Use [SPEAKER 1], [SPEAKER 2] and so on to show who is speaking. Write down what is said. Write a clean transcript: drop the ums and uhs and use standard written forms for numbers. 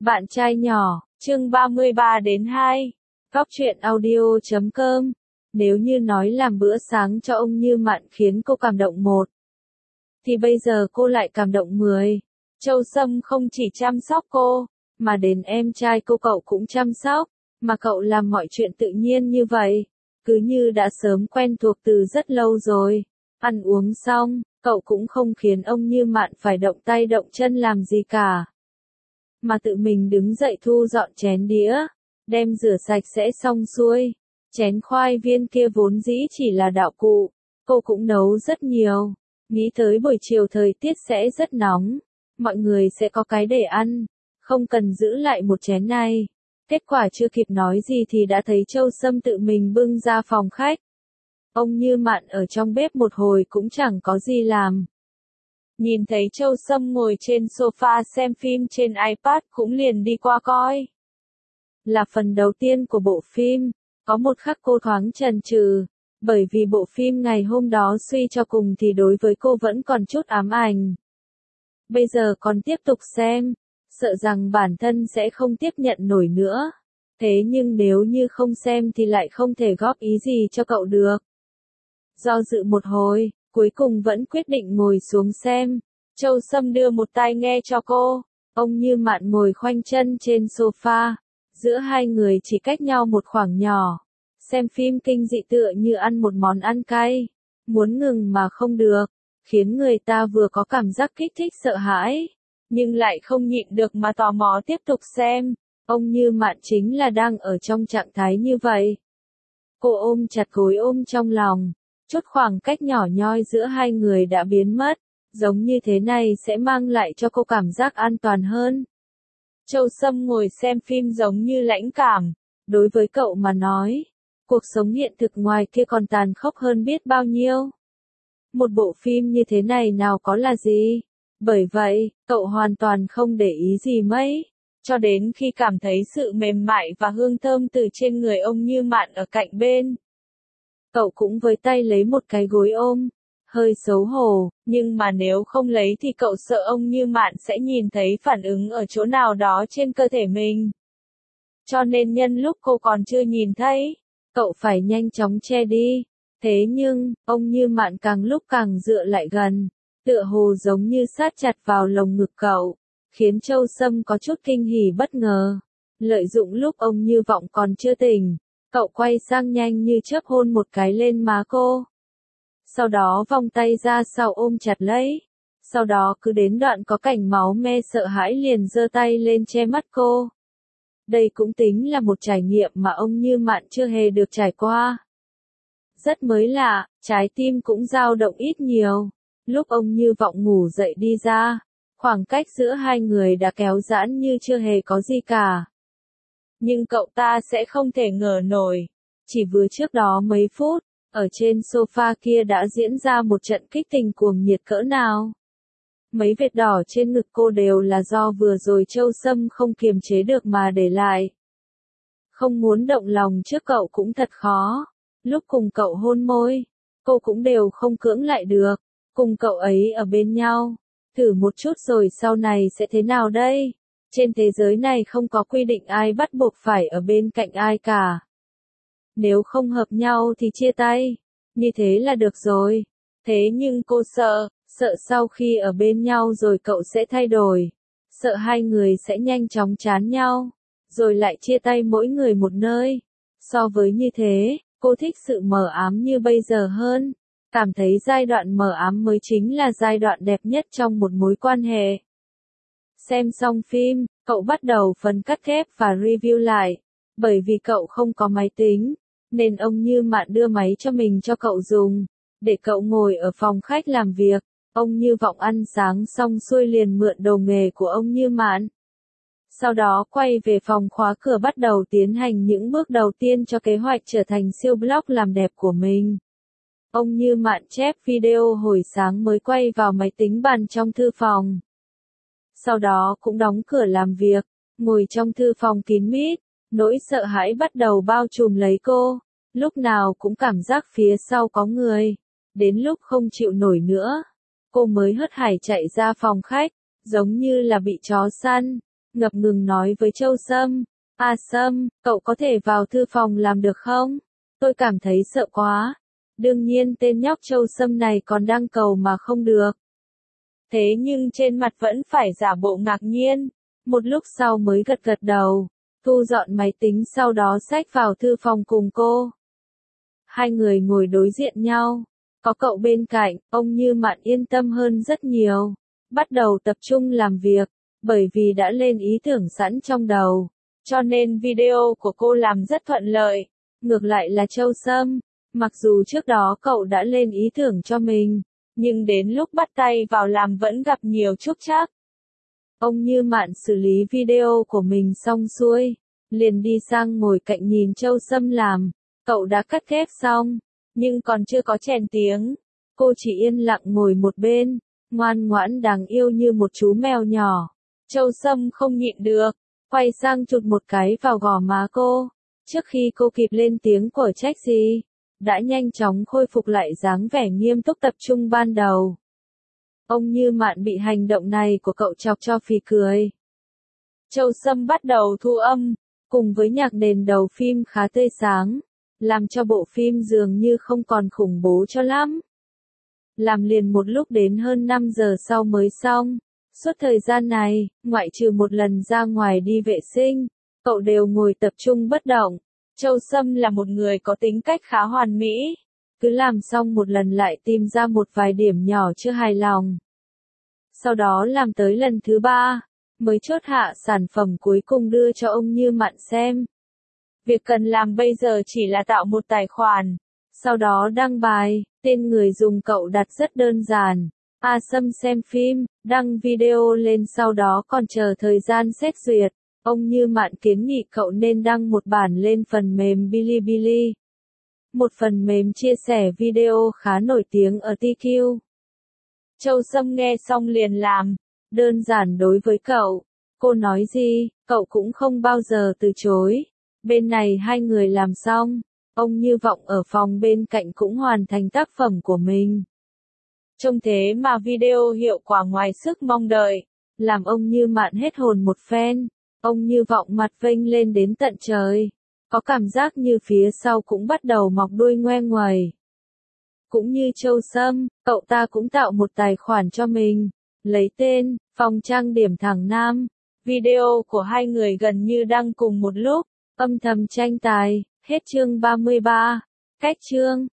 [SPEAKER 1] Bạn trai nhỏ, chương 33 đến 2. Góc truyện audio.com. Nếu như nói làm bữa sáng cho ông Như Mạn khiến cô cảm động 1, thì bây giờ cô lại cảm động 10. Châu Sâm không chỉ chăm sóc cô, mà đến em trai cô cậu cũng chăm sóc, mà cậu làm mọi chuyện tự nhiên như vậy, cứ như đã sớm quen thuộc từ rất lâu rồi. Ăn uống xong, cậu cũng không khiến ông Như Mạn phải động tay động chân làm gì cả, mà tự mình đứng dậy thu dọn chén đĩa, đem rửa sạch sẽ xong xuôi. Chén khoai viên kia vốn dĩ chỉ là đạo cụ, cô cũng nấu rất nhiều, nghĩ tới buổi chiều thời tiết sẽ rất nóng, mọi người sẽ có cái để ăn, không cần giữ lại một chén này. Kết quả chưa kịp nói gì thì đã thấy Châu Sâm tự mình bưng ra phòng khách. Ông Như Mạn ở trong bếp một hồi cũng chẳng có gì làm. Nhìn thấy Châu Sâm ngồi trên sofa xem phim trên iPad cũng liền đi qua coi. Là phần đầu tiên của bộ phim, có một khắc cô thoáng chần chừ, bởi vì bộ phim ngày hôm đó suy cho cùng thì đối với cô vẫn còn chút ám ảnh. Bây giờ còn tiếp tục xem, sợ rằng bản thân sẽ không tiếp nhận nổi nữa. Thế nhưng nếu như không xem thì lại không thể góp ý gì cho cậu được. Do dự một hồi, cuối cùng vẫn quyết định ngồi xuống xem. Châu Sâm đưa một tai nghe cho cô. Ông Như Mạn ngồi khoanh chân trên sofa. Giữa hai người chỉ cách nhau một khoảng nhỏ. Xem phim kinh dị tựa như ăn một món ăn cay. Muốn ngừng mà không được. Khiến người ta vừa có cảm giác kích thích sợ hãi, nhưng lại không nhịn được mà tò mò tiếp tục xem. Ông Như Mạn chính là đang ở trong trạng thái như vậy. Cô ôm chặt gối ôm trong lòng. Chút khoảng cách nhỏ nhoi giữa hai người đã biến mất, giống như thế này sẽ mang lại cho cô cảm giác an toàn hơn. Châu Sâm ngồi xem phim giống như lãnh cảm, đối với cậu mà nói, cuộc sống hiện thực ngoài kia còn tàn khốc hơn biết bao nhiêu. Một bộ phim như thế này nào có là gì, bởi vậy, cậu hoàn toàn không để ý gì mấy, cho đến khi cảm thấy sự mềm mại và hương thơm từ trên người ông Như Mạn ở cạnh bên. Cậu cũng với tay lấy một cái gối ôm, hơi xấu hổ, nhưng mà nếu không lấy thì cậu sợ ông Như Mạn sẽ nhìn thấy phản ứng ở chỗ nào đó trên cơ thể mình. Cho nên nhân lúc cô còn chưa nhìn thấy, cậu phải nhanh chóng che đi. Thế nhưng, ông Như Mạn càng lúc càng dựa lại gần, tựa hồ giống như sát chặt vào lồng ngực cậu, khiến Châu Sâm có chút kinh hỉ bất ngờ. Lợi dụng lúc ông Như Vọng còn chưa tỉnh, cậu quay sang nhanh như chớp hôn một cái lên má cô. Sau đó vòng tay ra sau ôm chặt lấy. Sau đó cứ đến đoạn có cảnh máu me sợ hãi liền giơ tay lên che mắt cô. Đây cũng tính là một trải nghiệm mà ông Như Mạn chưa hề được trải qua. Rất mới lạ, trái tim cũng dao động ít nhiều. Lúc ông Như Vọng ngủ dậy đi ra, khoảng cách giữa hai người đã kéo giãn như chưa hề có gì cả. Nhưng cậu ta sẽ không thể ngờ nổi. Chỉ vừa trước đó mấy phút, ở trên sofa kia đã diễn ra một trận kích tình cuồng nhiệt cỡ nào. Mấy vệt đỏ trên ngực cô đều là do vừa rồi Châu Sâm không kiềm chế được mà để lại. Không muốn động lòng trước cậu cũng thật khó. Lúc cùng cậu hôn môi, cô cũng đều không cưỡng lại được. Cùng cậu ấy ở bên nhau, thử một chút rồi sau này sẽ thế nào đây? Trên thế giới này không có quy định ai bắt buộc phải ở bên cạnh ai cả. Nếu không hợp nhau thì chia tay, như thế là được rồi. Thế nhưng cô sợ sau khi ở bên nhau rồi cậu sẽ thay đổi. Sợ hai người sẽ nhanh chóng chán nhau, rồi lại chia tay mỗi người một nơi. So với như thế, cô thích sự mờ ám như bây giờ hơn. Cảm thấy giai đoạn mờ ám mới chính là giai đoạn đẹp nhất trong một mối quan hệ. Xem xong phim, cậu bắt đầu phần cắt ghép và review lại. Bởi vì cậu không có máy tính, nên ông Như Mạn đưa máy cho mình cho cậu dùng, để cậu ngồi ở phòng khách làm việc. Ông Như Vọng ăn sáng xong xuôi liền mượn đồ nghề của ông Như Mạn. Sau đó quay về phòng khóa cửa bắt đầu tiến hành những bước đầu tiên cho kế hoạch trở thành siêu blog làm đẹp của mình. Ông Như Mạn chép video hồi sáng mới quay vào máy tính bàn trong thư phòng. Sau đó cũng đóng cửa làm việc, ngồi trong thư phòng kín mít, nỗi sợ hãi bắt đầu bao trùm lấy cô, lúc nào cũng cảm giác phía sau có người. Đến lúc không chịu nổi nữa, cô mới hớt hải chạy ra phòng khách, giống như là bị chó săn. ngập ngừng nói với Châu Sâm, "À Sâm, cậu có thể vào thư phòng làm được không? Tôi cảm thấy sợ quá." Đương nhiên tên nhóc Châu Sâm này còn đang cầu mà không được. Thế nhưng trên mặt vẫn phải giả bộ ngạc nhiên, một lúc sau mới gật gật đầu, thu dọn máy tính sau đó xách vào thư phòng cùng cô. Hai người ngồi đối diện nhau, có cậu bên cạnh, ông Như Mạn yên tâm hơn rất nhiều, bắt đầu tập trung làm việc, bởi vì đã lên ý tưởng sẵn trong đầu, cho nên video của cô làm rất thuận lợi. Ngược lại là Châu Sâm, mặc dù trước đó cậu đã lên ý tưởng cho mình, nhưng đến lúc bắt tay vào làm vẫn gặp nhiều trúc trắc. Ông Như Mạn xử lý video của mình xong xuôi, liền đi sang ngồi cạnh nhìn Châu Sâm làm. Cậu đã cắt ghép xong, nhưng còn chưa có chèn tiếng. Cô chỉ yên lặng ngồi một bên, ngoan ngoãn đáng yêu như một chú mèo nhỏ. Châu Sâm không nhịn được, quay sang chụt một cái vào gò má cô. Trước khi cô kịp lên tiếng của trách gì, đã nhanh chóng khôi phục lại dáng vẻ nghiêm túc tập trung ban đầu. Ông Như Mạn bị hành động này của cậu chọc cho phì cười. Châu Sâm bắt đầu thu âm, cùng với nhạc nền đầu phim khá tươi sáng, làm cho bộ phim dường như không còn khủng bố cho lắm. Làm liền một lúc đến hơn 5 giờ sau mới xong. Suốt thời gian này, ngoại trừ một lần ra ngoài đi vệ sinh, cậu đều ngồi tập trung bất động. Châu Sâm là một người có tính cách khá hoàn mỹ, cứ làm xong một lần lại tìm ra một vài điểm nhỏ chưa hài lòng. Sau đó làm tới lần thứ 3, mới chốt hạ sản phẩm cuối cùng đưa cho ông Như Mạn xem. Việc cần làm bây giờ chỉ là tạo một tài khoản, sau đó đăng bài, tên người dùng cậu đặt rất đơn giản. A Sâm xem phim, đăng video lên sau đó còn chờ thời gian xét duyệt. Ông Như Mạn kiến nghị cậu nên đăng một bản lên phần mềm Bilibili, một phần mềm chia sẻ video khá nổi tiếng ở TQ. Châu Sâm nghe xong liền làm, đơn giản đối với cậu. Cô nói gì, cậu cũng không bao giờ từ chối. Bên này hai người làm xong, ông Như Vọng ở phòng bên cạnh cũng hoàn thành tác phẩm của mình. Trông thế mà video hiệu quả ngoài sức mong đợi, làm ông Như Mạn hết hồn một phen. Ông Như Vọng mặt vênh lên đến tận trời, có cảm giác như phía sau cũng bắt đầu mọc đuôi ngoe nguẩy. Cũng như Châu Sâm, cậu ta cũng tạo một tài khoản cho mình, lấy tên, phòng trang điểm thẳng nam. Video của hai người gần như đăng cùng một lúc, âm thầm tranh tài, hết chương 33, cách chương.